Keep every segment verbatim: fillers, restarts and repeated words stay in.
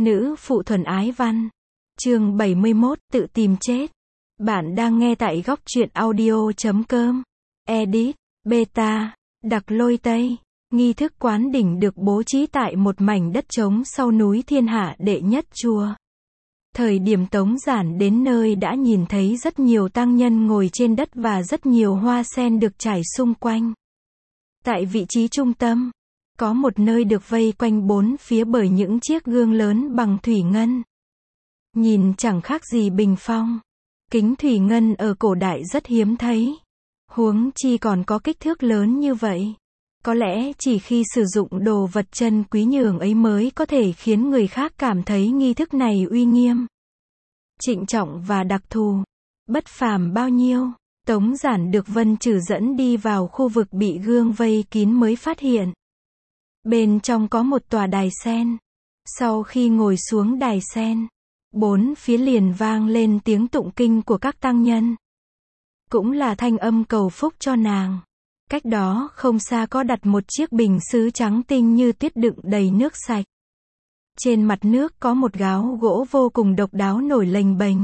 Nữ phụ thuần ái văn. Chương bảy mươi mốt, tự tìm chết. Bạn đang nghe tại góc truyện audio chấm com. Edit, beta, đặc lôi Tây. Nghi thức quán đỉnh được bố trí tại một mảnh đất trống sau núi Thiên Hạ đệ nhất chùa. Thời điểm Tống Giản đến nơi đã nhìn thấy rất nhiều tăng nhân ngồi trên đất và rất nhiều hoa sen được trải xung quanh. Tại vị trí trung tâm, có một nơi được vây quanh bốn phía bởi những chiếc gương lớn bằng thủy ngân. Nhìn chẳng khác gì bình phong. Kính thủy ngân ở cổ đại rất hiếm thấy. Huống chi còn có kích thước lớn như vậy. Có lẽ chỉ khi sử dụng đồ vật chân quý nhường ấy mới có thể khiến người khác cảm thấy nghi thức này uy nghiêm, trịnh trọng và đặc thù. Bất phàm bao nhiêu, Tống Giản được Vân Trừ dẫn đi vào khu vực bị gương vây kín mới phát hiện. Bên trong có một tòa đài sen. Sau khi ngồi xuống đài sen, bốn phía liền vang lên tiếng tụng kinh của các tăng nhân. Cũng là thanh âm cầu phúc cho nàng. Cách đó không xa có đặt một chiếc bình sứ trắng tinh như tuyết đựng đầy nước sạch. Trên mặt nước có một gáo gỗ vô cùng độc đáo nổi lềnh bềnh.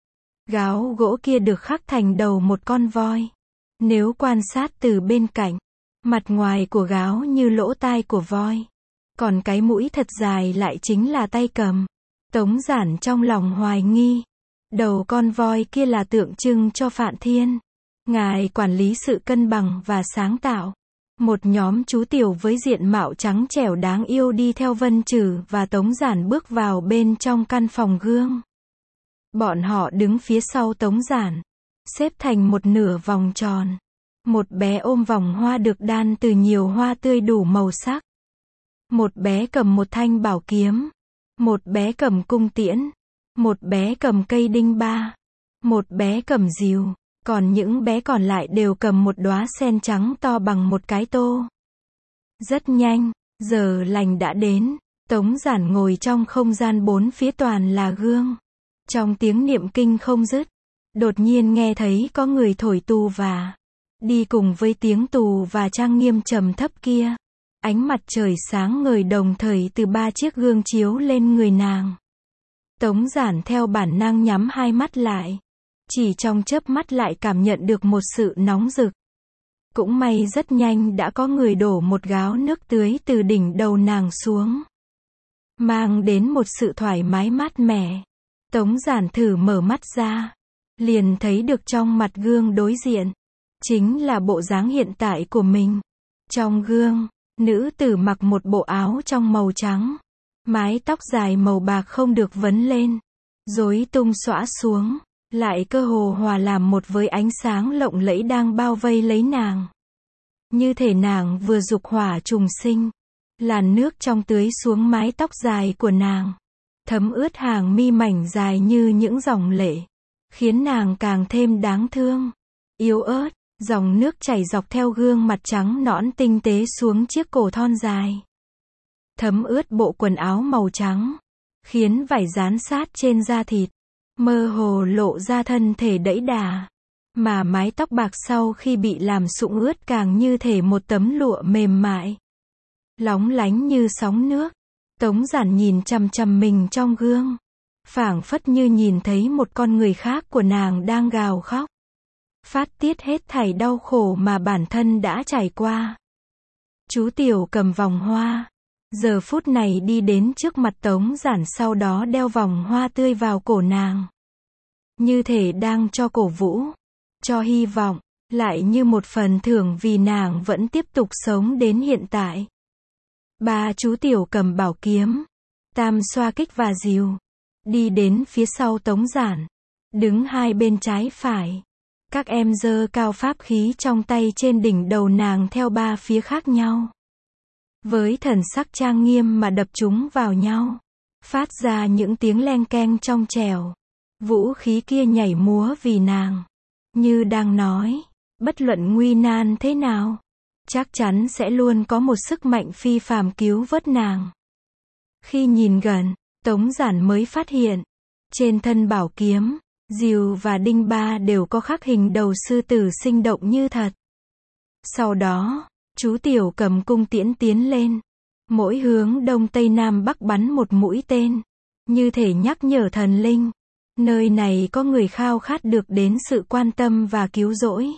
Gáo gỗ kia được khắc thành đầu một con voi. Nếu quan sát từ bên cạnh, mặt ngoài của gáo như lỗ tai của voi, còn cái mũi thật dài lại chính là tay cầm. Tống Giản trong lòng hoài nghi, đầu con voi kia là tượng trưng cho Phạn Thiên, ngài quản lý sự cân bằng và sáng tạo. Một nhóm chú tiểu với diện mạo trắng trẻo đáng yêu đi theo Vân Trừ và Tống Giản bước vào bên trong căn phòng gương. Bọn họ đứng phía sau Tống Giản, xếp thành một nửa vòng tròn. Một bé ôm vòng hoa được đan từ nhiều hoa tươi đủ màu sắc. Một bé cầm một thanh bảo kiếm. Một bé cầm cung tiễn. Một bé cầm cây đinh ba. Một bé cầm rìu. Còn những bé còn lại đều cầm một đóa sen trắng to bằng một cái tô. Rất nhanh, giờ lành đã đến. Tống Giản ngồi trong không gian bốn phía toàn là gương. Trong tiếng niệm kinh không dứt, đột nhiên nghe thấy có người thổi tù và. Đi cùng với tiếng tù và trang nghiêm trầm thấp kia, ánh mặt trời sáng ngời đồng thời từ ba chiếc gương chiếu lên người nàng. Tống Giản theo bản năng nhắm hai mắt lại. Chỉ trong chớp mắt lại cảm nhận được một sự nóng rực. Cũng may rất nhanh đã có người đổ một gáo nước tưới từ đỉnh đầu nàng xuống, mang đến một sự thoải mái mát mẻ. Tống Giản thử mở mắt ra, liền thấy được trong mặt gương đối diện chính là bộ dáng hiện tại của mình. Trong gương, nữ tử mặc một bộ áo trong màu trắng, mái tóc dài màu bạc không được vấn lên, rối tung xõa xuống, lại cơ hồ hòa làm một với ánh sáng lộng lẫy đang bao vây lấy nàng. Như thể nàng vừa dục hỏa trùng sinh. Làn nước trong tưới xuống mái tóc dài của nàng, thấm ướt hàng mi mảnh dài như những dòng lệ, khiến nàng càng thêm đáng thương, yếu ớt. Dòng nước chảy dọc theo gương mặt trắng nõn tinh tế xuống chiếc cổ thon dài, thấm ướt bộ quần áo màu trắng, khiến vải dán sát trên da thịt, mơ hồ lộ ra thân thể đẫy đà. Mà mái tóc bạc sau khi bị làm sũng ướt càng như thể một tấm lụa mềm mại, lóng lánh như sóng nước. Tống Giản nhìn chằm chằm mình trong gương, phảng phất như nhìn thấy một con người khác của nàng đang gào khóc, phát tiết hết thảy đau khổ mà bản thân đã trải qua. Chú tiểu cầm vòng hoa, giờ phút này đi đến trước mặt Tống Giản, sau đó đeo vòng hoa tươi vào cổ nàng, như thể đang cho cổ vũ, cho hy vọng, lại như một phần thưởng vì nàng vẫn tiếp tục sống đến hiện tại. Ba chú tiểu cầm bảo kiếm, tam xoa kích và rìu, đi đến phía sau Tống Giản, đứng hai bên trái phải. Các em giơ cao pháp khí trong tay trên đỉnh đầu nàng theo ba phía khác nhau, với thần sắc trang nghiêm mà đập chúng vào nhau, phát ra những tiếng leng keng trong trẻo. Vũ khí kia nhảy múa vì nàng, như đang nói, bất luận nguy nan thế nào, chắc chắn sẽ luôn có một sức mạnh phi phàm cứu vớt nàng. Khi nhìn gần, Tống Giản mới phát hiện, trên thân bảo kiếm, rìu và đinh ba đều có khắc hình đầu sư tử sinh động như thật. Sau đó, chú tiểu cầm cung tiễn tiến lên, mỗi hướng đông tây nam bắc bắn một mũi tên, như thể nhắc nhở thần linh. Nơi này có người khao khát được đến sự quan tâm và cứu rỗi.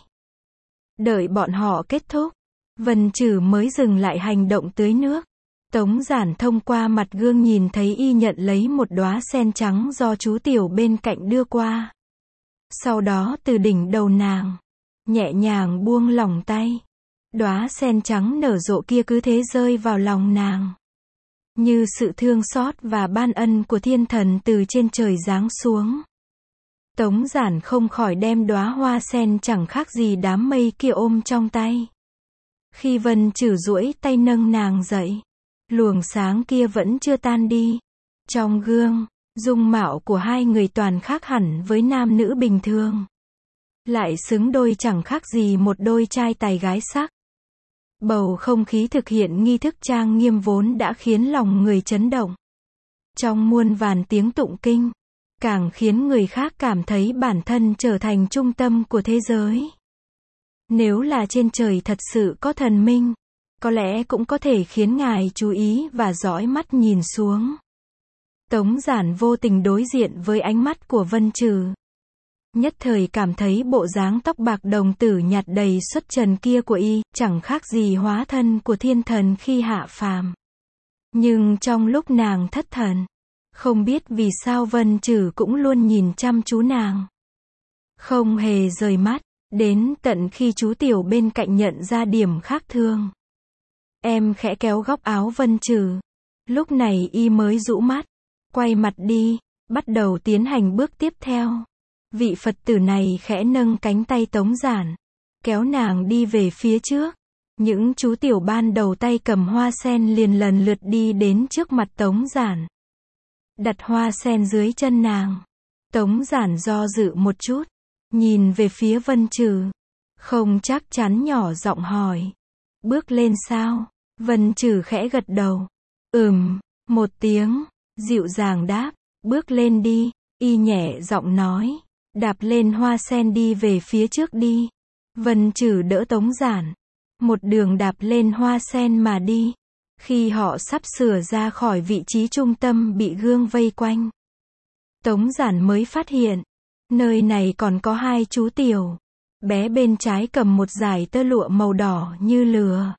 Đợi bọn họ kết thúc, Vân Trừ mới dừng lại hành động tưới nước. Tống Giản thông qua mặt gương nhìn thấy y nhận lấy một đóa sen trắng do chú tiểu bên cạnh đưa qua. Sau đó từ đỉnh đầu nàng, nhẹ nhàng buông lỏng tay. Đóa sen trắng nở rộ kia cứ thế rơi vào lòng nàng. Như sự thương xót và ban ân của thiên thần từ trên trời giáng xuống. Tống Giản không khỏi đem đóa hoa sen chẳng khác gì đám mây kia ôm trong tay. Khi Vân Trừ duỗi tay nâng nàng dậy, luồng sáng kia vẫn chưa tan đi. Trong gương, dung mạo của hai người toàn khác hẳn với nam nữ bình thường. Lại xứng đôi chẳng khác gì một đôi trai tài gái sắc. Bầu không khí thực hiện nghi thức trang nghiêm vốn đã khiến lòng người chấn động. Trong muôn vàn tiếng tụng kinh, càng khiến người khác cảm thấy bản thân trở thành trung tâm của thế giới. Nếu là trên trời thật sự có thần minh, có lẽ cũng có thể khiến ngài chú ý và dõi mắt nhìn xuống. Tống Giản vô tình đối diện với ánh mắt của Vân Trừ. Nhất thời cảm thấy bộ dáng tóc bạc đồng tử nhạt đầy xuất trần kia của y, chẳng khác gì hóa thân của thiên thần khi hạ phàm. Nhưng trong lúc nàng thất thần, không biết vì sao Vân Trừ cũng luôn nhìn chăm chú nàng. Không hề rời mắt, đến tận khi chú tiểu bên cạnh nhận ra điểm khác thường. Em khẽ kéo góc áo Vân Trừ. Lúc này y mới rũ mắt, quay mặt đi, bắt đầu tiến hành bước tiếp theo. Vị Phật tử này khẽ nâng cánh tay Tống Giản, kéo nàng đi về phía trước. Những chú tiểu ban đầu tay cầm hoa sen liền lần lượt đi đến trước mặt Tống Giản. Đặt hoa sen dưới chân nàng. Tống Giản do dự một chút, nhìn về phía Vân Trừ. Không chắc chắn nhỏ giọng hỏi. Bước lên sao? Vân Trừ khẽ gật đầu. Ừm, một tiếng, dịu dàng đáp. Bước lên đi, y nhẹ giọng nói. Đạp lên hoa sen đi về phía trước đi. Vân Trừ đỡ Tống Giản. Một đường đạp lên hoa sen mà đi. Khi họ sắp sửa ra khỏi vị trí trung tâm bị gương vây quanh, Tống Giản mới phát hiện, nơi này còn có hai chú tiểu. Bé bên trái cầm một dải tơ lụa màu đỏ như lửa.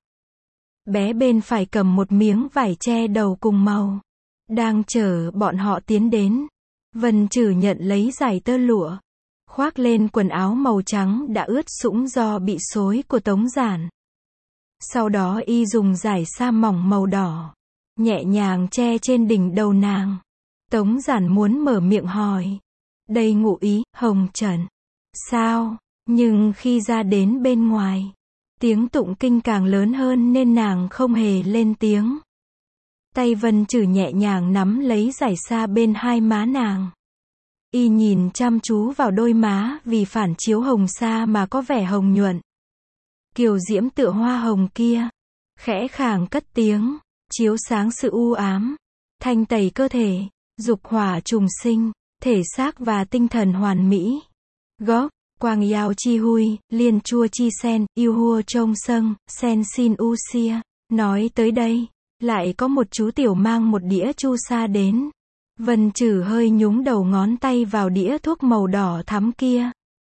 Bé bên phải cầm một miếng vải che đầu cùng màu. Đang chờ bọn họ tiến đến. Vân Trừ nhận lấy dải tơ lụa, khoác lên quần áo màu trắng đã ướt sũng do bị xối của Tống Giản. Sau đó y dùng dải sa mỏng màu đỏ, nhẹ nhàng che trên đỉnh đầu nàng. Tống Giản muốn mở miệng hỏi. Đây ngụ ý, hồng trần. Sao? Nhưng khi ra đến bên ngoài, tiếng tụng kinh càng lớn hơn nên nàng không hề lên tiếng. Tay Vân Trừ nhẹ nhàng nắm lấy dải sa bên hai má nàng. Y nhìn chăm chú vào đôi má vì phản chiếu hồng sa mà có vẻ hồng nhuận. Kiều diễm tựa hoa hồng kia. Khẽ khàng cất tiếng, chiếu sáng sự u ám, thanh tẩy cơ thể, dục hỏa trùng sinh, thể xác và tinh thần hoàn mỹ. Gốc, quang yao chi hui, liên chua chi sen, yêu hua trông sâng, sen xin u xia. Nói tới đây, lại có một chú tiểu mang một đĩa chu sa đến. Vân Trừ hơi nhúng đầu ngón tay vào đĩa thuốc màu đỏ thắm kia.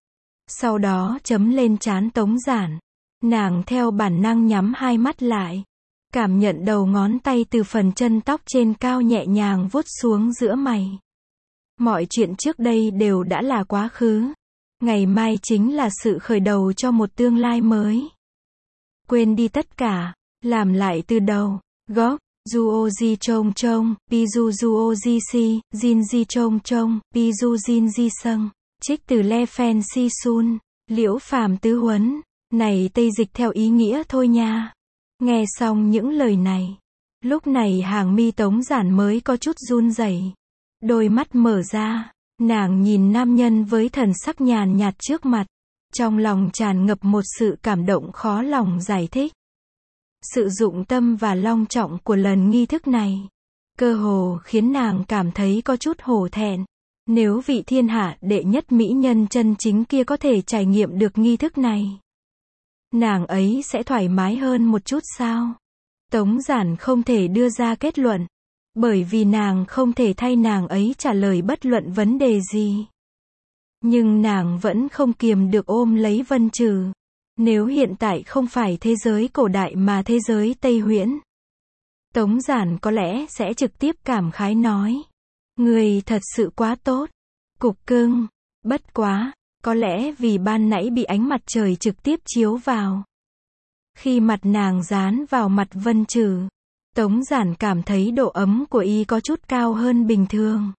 Sau đó chấm lên trán Tống Giản. Nàng theo bản năng nhắm hai mắt lại. Cảm nhận đầu ngón tay từ phần chân tóc trên cao nhẹ nhàng vuốt xuống giữa mày. Mọi chuyện trước đây đều đã là quá khứ. Ngày mai chính là sự khởi đầu cho một tương lai mới. Quên đi tất cả, làm lại từ đầu. Gốc, Duo Di Trông Trông, Pizu Duo Di Si, Jin Di Trông Trông, Pizu Jin Di Sâng. Trích từ Le Phen Si Sun, Liễu Phàm Tứ Huấn. Này Tây dịch theo ý nghĩa thôi nha. Nghe xong những lời này, lúc này hàng mi Tống Giản mới có chút run rẩy. Đôi mắt mở ra, nàng nhìn nam nhân với thần sắc nhàn nhạt trước mặt. Trong lòng tràn ngập một sự cảm động khó lòng giải thích. Sự dụng tâm và long trọng của lần nghi thức này, cơ hồ khiến nàng cảm thấy có chút hổ thẹn. Nếu vị thiên hạ đệ nhất mỹ nhân chân chính kia có thể trải nghiệm được nghi thức này, nàng ấy sẽ thoải mái hơn một chút sao? Tống Giản không thể đưa ra kết luận, bởi vì nàng không thể thay nàng ấy trả lời bất luận vấn đề gì. Nhưng nàng vẫn không kiềm được ôm lấy Vân Trừ. Nếu hiện tại không phải thế giới cổ đại mà thế giới Tây Huyễn, Tống Giản có lẽ sẽ trực tiếp cảm khái nói. Người thật sự quá tốt. Cục cưng. Bất quá, có lẽ vì ban nãy bị ánh mặt trời trực tiếp chiếu vào. Khi mặt nàng dán vào mặt Vân Trừ, Tống Giản cảm thấy độ ấm của y có chút cao hơn bình thường.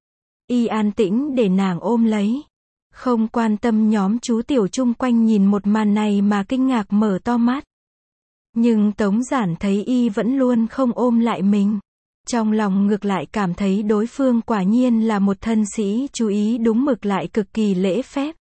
Y an tĩnh để nàng ôm lấy. Không quan tâm nhóm chú tiểu chung quanh nhìn một màn này mà kinh ngạc mở to mắt. Nhưng Tống Giản thấy y vẫn luôn không ôm lại mình. Trong lòng ngược lại cảm thấy đối phương quả nhiên là một thân sĩ chú ý đúng mực lại cực kỳ lễ phép.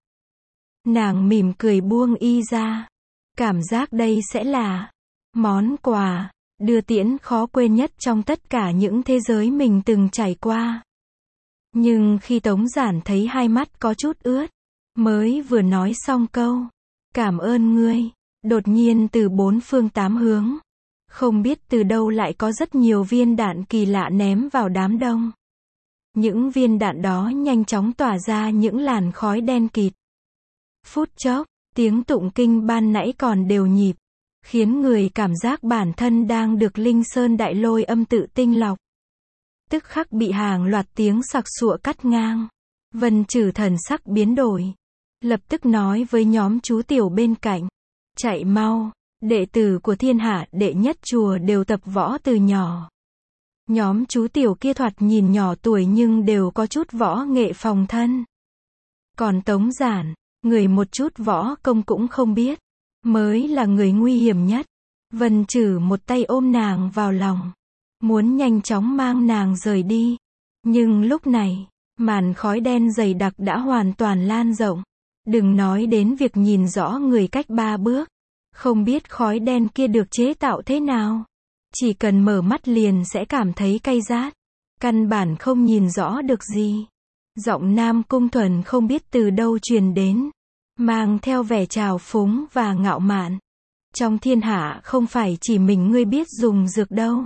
Nàng mỉm cười buông y ra. Cảm giác đây sẽ là món quà, đưa tiễn khó quên nhất trong tất cả những thế giới mình từng trải qua. Nhưng khi Tống Giản thấy hai mắt có chút ướt, mới vừa nói xong câu cảm ơn ngươi, đột nhiên từ bốn phương tám hướng, không biết từ đâu lại có rất nhiều viên đạn kỳ lạ ném vào đám đông. Những viên đạn đó nhanh chóng tỏa ra những làn khói đen kịt. Phút chốc, tiếng tụng kinh ban nãy còn đều nhịp, khiến người cảm giác bản thân đang được Linh Sơn Đại Lôi âm tự tinh lọc. Tức khắc bị hàng loạt tiếng sặc sụa cắt ngang. Vân Trừ thần sắc biến đổi, lập tức nói với nhóm chú tiểu bên cạnh, chạy mau, đệ tử của thiên hạ đệ nhất chùa đều tập võ từ nhỏ. Nhóm chú tiểu kia thoạt nhìn nhỏ tuổi nhưng đều có chút võ nghệ phòng thân. Còn Tống Giản, người một chút võ công cũng không biết, mới là người nguy hiểm nhất. Vân Trừ một tay ôm nàng vào lòng, muốn nhanh chóng mang nàng rời đi. Nhưng lúc này, màn khói đen dày đặc đã hoàn toàn lan rộng. Đừng nói đến việc nhìn rõ người cách ba bước. Không biết khói đen kia được chế tạo thế nào. Chỉ cần mở mắt liền sẽ cảm thấy cay rát. Căn bản không nhìn rõ được gì. Giọng Nam Cung Thuần không biết từ đâu truyền đến, mang theo vẻ trào phúng và ngạo mạn. Trong thiên hạ không phải chỉ mình ngươi biết dùng dược đâu.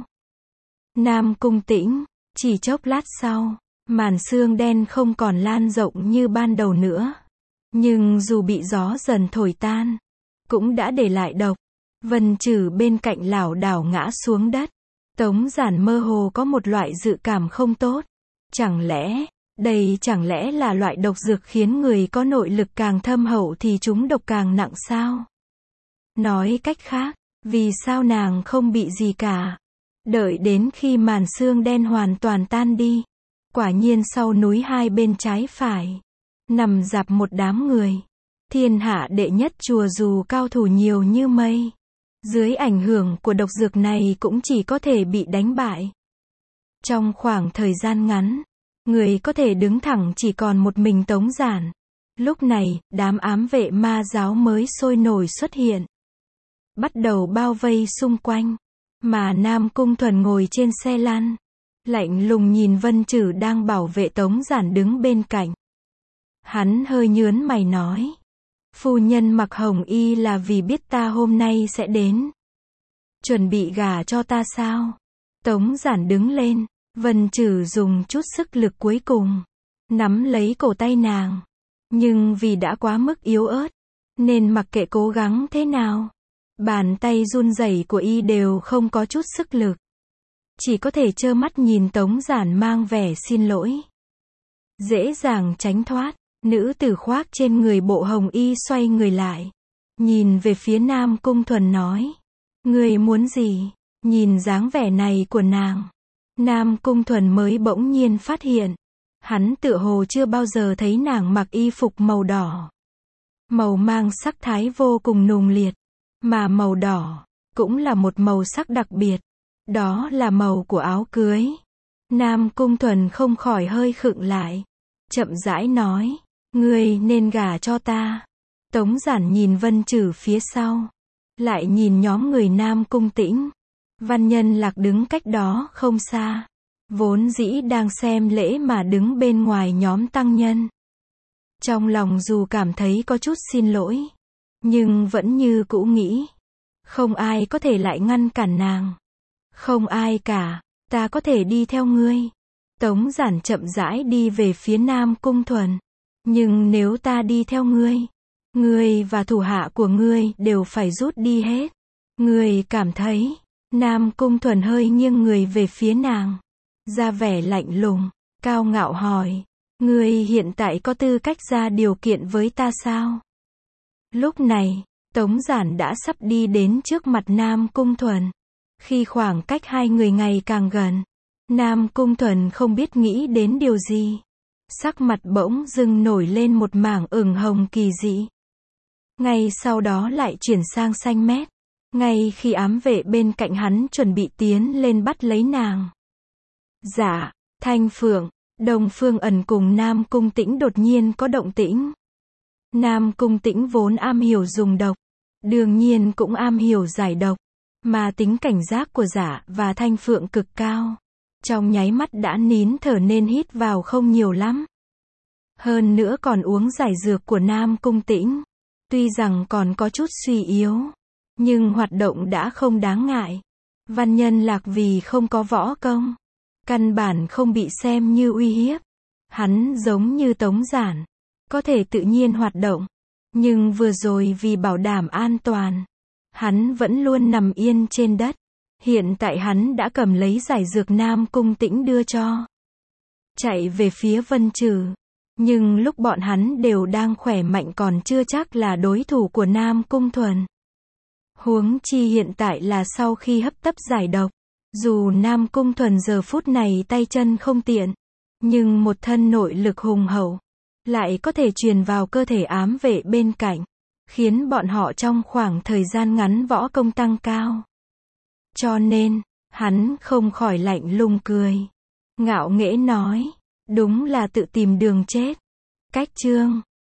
Nam Cung Tĩnh, chỉ chốc lát sau, màn sương đen không còn lan rộng như ban đầu nữa. Nhưng dù bị gió dần thổi tan, cũng đã để lại độc. Vân Trừ bên cạnh lảo đảo ngã xuống đất. Tống Giản mơ hồ có một loại dự cảm không tốt. Chẳng lẽ, đây chẳng lẽ là loại độc dược khiến người có nội lực càng thâm hậu thì chúng độc càng nặng sao? Nói cách khác, vì sao nàng không bị gì cả? Đợi đến khi màn sương đen hoàn toàn tan đi, quả nhiên sau núi hai bên trái phải, nằm rạp một đám người. Thiên hạ đệ nhất chùa dù cao thủ nhiều như mây, dưới ảnh hưởng của độc dược này cũng chỉ có thể bị đánh bại. Trong khoảng thời gian ngắn, người có thể đứng thẳng chỉ còn một mình Tống Giản. Lúc này, đám ám vệ ma giáo mới sôi nổi xuất hiện, bắt đầu bao vây xung quanh. Mà Nam Cung Thuần ngồi trên xe lăn, lạnh lùng nhìn Vân Trừ đang bảo vệ Tống Giản đứng bên cạnh. Hắn hơi nhướng mày nói, phu nhân mặc hồng y là vì biết ta hôm nay sẽ đến, chuẩn bị gả cho ta sao? Tống Giản đứng lên, Vân Trừ dùng chút sức lực cuối cùng, nắm lấy cổ tay nàng. Nhưng vì đã quá mức yếu ớt, nên mặc kệ cố gắng thế nào, bàn tay run rẩy của y đều không có chút sức lực. Chỉ có thể trơ mắt nhìn Tống Giản mang vẻ xin lỗi, dễ dàng tránh thoát. Nữ tử khoác trên người bộ hồng y xoay người lại, nhìn về phía Nam Cung Thuần nói, ngươi muốn gì? Nhìn dáng vẻ này của nàng, Nam Cung Thuần mới bỗng nhiên phát hiện, hắn tựa hồ chưa bao giờ thấy nàng mặc y phục màu đỏ. Màu mang sắc thái vô cùng nùng liệt, mà màu đỏ cũng là một màu sắc đặc biệt, đó là màu của áo cưới. Nam Cung Thuần không khỏi hơi khựng lại, chậm rãi nói, ngươi nên gả cho ta. Tống Giản nhìn Vân Trừ phía sau, lại nhìn nhóm người Nam Cung Tĩnh. Văn Nhân Lạc đứng cách đó không xa, vốn dĩ đang xem lễ mà đứng bên ngoài nhóm tăng nhân. Trong lòng dù cảm thấy có chút xin lỗi, nhưng vẫn như cũ nghĩ, không ai có thể lại ngăn cản nàng. Không ai cả. ta có thể đi theo ngươi. Tống Giản chậm rãi đi về phía Nam Cung Thuần. Nhưng nếu ta đi theo ngươi, ngươi và thủ hạ của ngươi đều phải rút đi hết. Ngươi cảm thấy, Nam Cung Thuần hơi nghiêng người về phía nàng. Ra vẻ lạnh lùng, cao ngạo hỏi, ngươi hiện tại có tư cách ra điều kiện với ta sao? Lúc này, Tống Giản đã sắp đi đến trước mặt Nam Cung Thuần. Khi khoảng cách hai người ngày càng gần, Nam Cung Thuần không biết nghĩ đến điều gì. Sắc mặt bỗng dưng nổi lên một mảng ửng hồng kỳ dị. Ngay sau đó lại chuyển sang xanh mét. Ngay khi ám vệ bên cạnh hắn chuẩn bị tiến lên bắt lấy nàng. Dạ, Thanh Phượng, Đông Phương Ẩn cùng Nam Cung Tĩnh đột nhiên có động tĩnh. Nam Cung Tĩnh vốn am hiểu dùng độc, đương nhiên cũng am hiểu giải độc, mà tính cảnh giác của Dạ và Thanh Phượng cực cao. Trong nháy mắt đã nín thở nên hít vào không nhiều lắm. Hơn nữa còn uống giải dược của Nam Cung Tĩnh. Tuy rằng còn có chút suy yếu, nhưng hoạt động đã không đáng ngại. Văn Nhân Lạc vì không có võ công, căn bản không bị xem như uy hiếp. Hắn giống như Tống Giản, có thể tự nhiên hoạt động. Nhưng vừa rồi vì bảo đảm an toàn, hắn vẫn luôn nằm yên trên đất. Hiện tại hắn đã cầm lấy giải dược Nam Cung Tĩnh đưa cho. Chạy về phía Vân Trừ. Nhưng lúc bọn hắn đều đang khỏe mạnh còn chưa chắc là đối thủ của Nam Cung Thuần. Huống chi hiện tại là sau khi hấp tấp giải độc. Dù Nam Cung Thuần giờ phút này tay chân không tiện, nhưng một thân nội lực hùng hậu, lại có thể truyền vào cơ thể ám vệ bên cạnh, khiến bọn họ trong khoảng thời gian ngắn võ công tăng cao. Cho nên, hắn không khỏi lạnh lùng cười. Ngạo nghễ nói, đúng là tự tìm đường chết. Cách chương